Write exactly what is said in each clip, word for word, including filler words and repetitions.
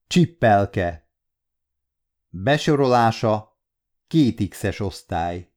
Csippelke. Besorolása két X-es osztály.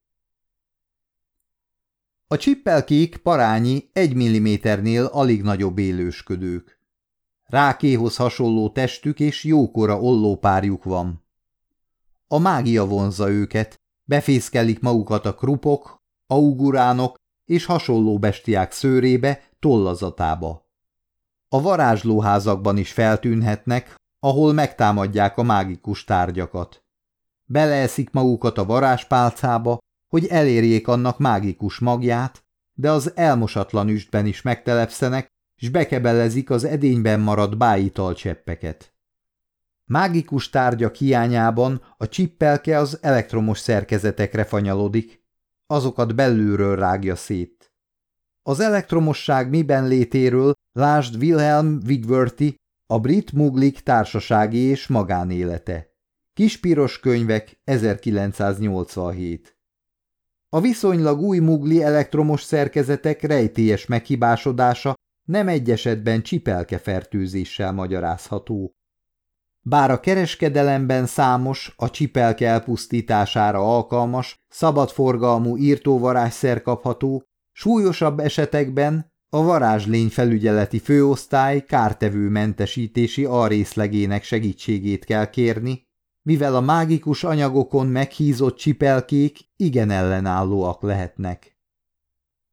A csippelkék parányi egy milliméternél alig nagyobb élősködők. Rákéhoz hasonló testük és jókora ollópárjuk van. A mágia vonzza őket, befészkelik magukat a krupok, auguránok és hasonló bestiák szőrébe, tollazatába. A varázslóházakban is feltűnhetnek, ahol megtámadják a mágikus tárgyakat. Beleeszik magukat a varázspálcába, hogy elérjék annak mágikus magját, de az elmosatlan üstben is megtelepszenek, s bekebelezik az edényben maradt bájitalcseppeket. Mágikus tárgyak hiányában a csippelke az elektromos szerkezetekre fanyalodik, azokat belülről rágja szét. Az elektromosság miben létéről lásd Wilhelm Wigworthy, a Brit Muglik társasági és magánélete. Kispiros könyvek, ezerkilencszáznyolcvanhét. A viszonylag új mugli elektromos szerkezetek rejtélyes meghibásodása nem egy esetben csipelkefertőzéssel magyarázható. Bár a kereskedelemben számos, a csipelke elpusztítására alkalmas, szabadforgalmú írtóvarázsszer kapható, súlyosabb esetekben a varázslény felügyeleti főosztály kártevő mentesítési alrészlegének segítségét kell kérni, mivel a mágikus anyagokon meghízott csipelkék igen ellenállóak lehetnek.